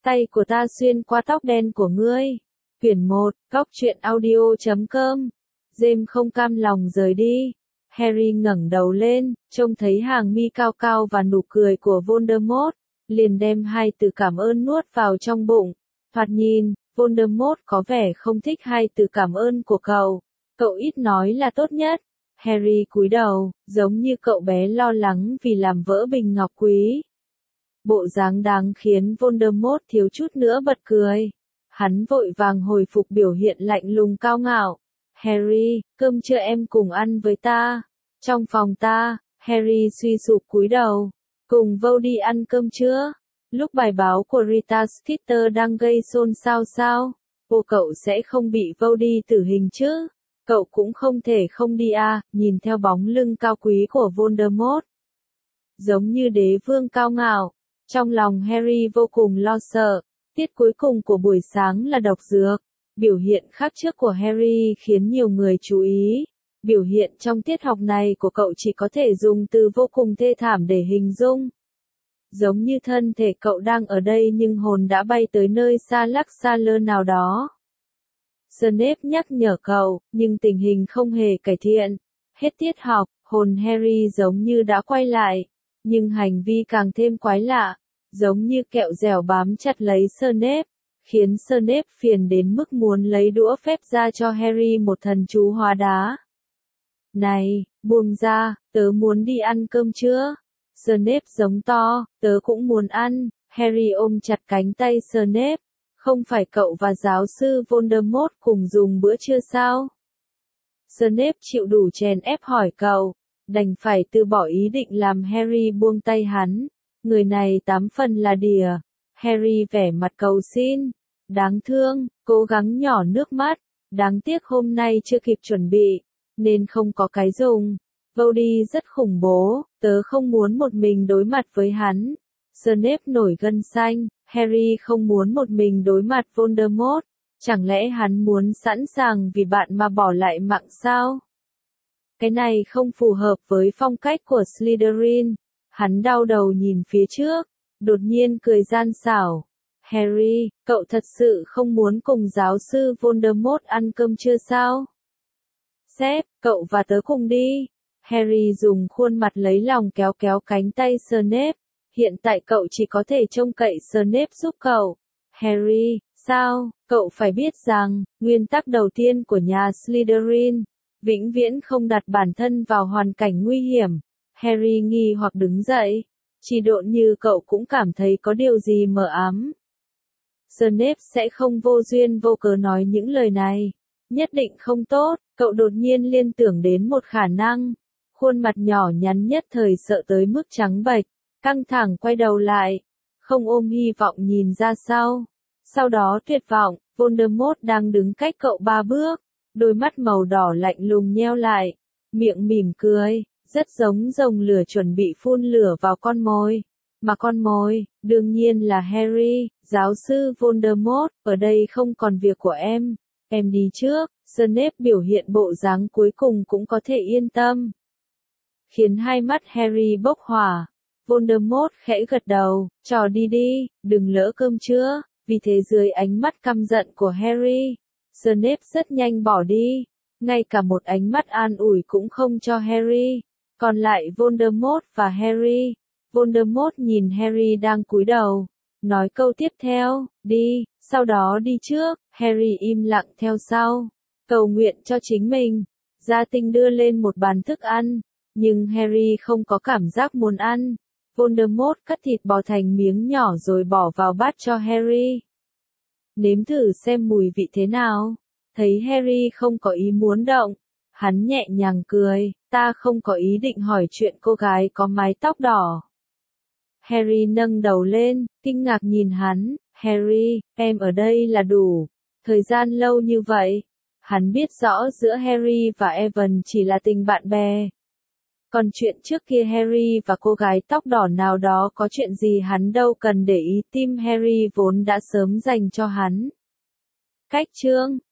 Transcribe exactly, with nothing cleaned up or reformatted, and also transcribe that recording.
tay của ta xuyên qua tóc đen của ngươi. Quyển một, góc truyện audio chấm com. James không cam lòng rời đi. Harry ngẩng đầu lên, trông thấy hàng mi cao cao và nụ cười của Voldemort, liền đem hai từ cảm ơn nuốt vào trong bụng. Thoạt nhìn, Voldemort có vẻ không thích hai từ cảm ơn của cậu. Cậu ít nói là tốt nhất. Harry cúi đầu, giống như cậu bé lo lắng vì làm vỡ bình ngọc quý. Bộ dáng đáng khiến Voldemort thiếu chút nữa bật cười. Hắn vội vàng hồi phục biểu hiện lạnh lùng cao ngạo. Harry, cơm trưa em cùng ăn với ta. Trong phòng ta, Harry suy sụp cúi đầu. Cùng Vô đi ăn cơm trưa. Lúc bài báo của Rita Skeeter đang gây xôn xao sao? Ô cậu sẽ không bị Vô đi tử hình chứ? Cậu cũng không thể không đi à, nhìn theo bóng lưng cao quý của Voldemort. Giống như đế vương cao ngạo. Trong lòng Harry vô cùng lo sợ. Tiết cuối cùng của buổi sáng là độc dược. Biểu hiện khác trước của Harry khiến nhiều người chú ý. Biểu hiện trong tiết học này của cậu chỉ có thể dùng từ vô cùng thê thảm để hình dung. Giống như thân thể cậu đang ở đây nhưng hồn đã bay tới nơi xa lắc xa lơ nào đó. Snape nhắc nhở cậu, nhưng tình hình không hề cải thiện. Hết tiết học, hồn Harry giống như đã quay lại, nhưng hành vi càng thêm quái lạ, giống như kẹo dẻo bám chặt lấy Snape, khiến Snape phiền đến mức muốn lấy đũa phép ra cho Harry một thần chú hóa đá. Này, buông ra, tớ muốn đi ăn cơm trưa. Snape giống to, tớ cũng muốn ăn. Harry ôm chặt cánh tay Snape. Không phải cậu và giáo sư Voldemort cùng dùng bữa trưa sao? Snape chịu đủ chèn ép hỏi cậu, đành phải từ bỏ ý định làm Harry buông tay hắn. Người này tám phần là đìa. Harry vẻ mặt cầu xin. Đáng thương, cố gắng nhỏ nước mắt. Đáng tiếc hôm nay chưa kịp chuẩn bị, nên không có cái dùng. Vô đi rất khủng bố, tớ không muốn một mình đối mặt với hắn. Snape nổi gân xanh, Harry không muốn một mình đối mặt Voldemort. Chẳng lẽ hắn muốn sẵn sàng vì bạn mà bỏ lại mạng sao? Cái này không phù hợp với phong cách của Slytherin. Hắn đau đầu nhìn phía trước, đột nhiên cười gian xảo. Harry, cậu thật sự không muốn cùng giáo sư Voldemort ăn cơm trưa sao? Sếp, cậu và tớ cùng đi. Harry dùng khuôn mặt lấy lòng kéo kéo cánh tay Snape. Hiện tại cậu chỉ có thể trông cậy Snape giúp cậu. Harry, sao? Cậu phải biết rằng, nguyên tắc đầu tiên của nhà Slytherin, vĩnh viễn không đặt bản thân vào hoàn cảnh nguy hiểm. Harry nghi hoặc đứng dậy. Chỉ độn như cậu cũng cảm thấy có điều gì mờ ám. Snape sẽ không vô duyên vô cớ nói những lời này. Nhất định không tốt. Cậu đột nhiên liên tưởng đến một khả năng. Khuôn mặt nhỏ nhắn nhất thời sợ tới mức trắng bệch, căng thẳng quay đầu lại, không ôm hy vọng nhìn ra sau. Sau đó tuyệt vọng, Voldemort đang đứng cách cậu ba bước, đôi mắt màu đỏ lạnh lùng nheo lại, miệng mỉm cười, rất giống rồng lửa chuẩn bị phun lửa vào con mồi. Mà con mồi, đương nhiên là Harry. Giáo sư Voldemort, ở đây không còn việc của em, em đi trước. Snape biểu hiện bộ dáng cuối cùng cũng có thể yên tâm, khiến hai mắt Harry bốc hỏa. Voldemort khẽ gật đầu, trò đi đi, đừng lỡ cơm trưa. Vì thế dưới ánh mắt căm giận của Harry, Snape rất nhanh bỏ đi, ngay cả một ánh mắt an ủi cũng không cho Harry. Còn lại Voldemort và Harry. Voldemort nhìn Harry đang cúi đầu, nói câu tiếp theo, đi, sau đó đi trước. Harry im lặng theo sau, cầu nguyện cho chính mình. Gia Tinh đưa lên một bàn thức ăn, nhưng Harry không có cảm giác muốn ăn. Voldemort cắt thịt bò thành miếng nhỏ rồi bỏ vào bát cho Harry. Nếm thử xem mùi vị thế nào. Thấy Harry không có ý muốn động, hắn nhẹ nhàng cười, ta không có ý định hỏi chuyện cô gái có mái tóc đỏ. Harry nâng đầu lên, kinh ngạc nhìn hắn. Harry, em ở đây là đủ. Thời gian lâu như vậy. Hắn biết rõ giữa Harry và Evan chỉ là tình bạn bè. Còn chuyện trước kia Harry và cô gái tóc đỏ nào đó có chuyện gì hắn đâu cần để ý, tim Harry vốn đã sớm dành cho hắn. Cách chương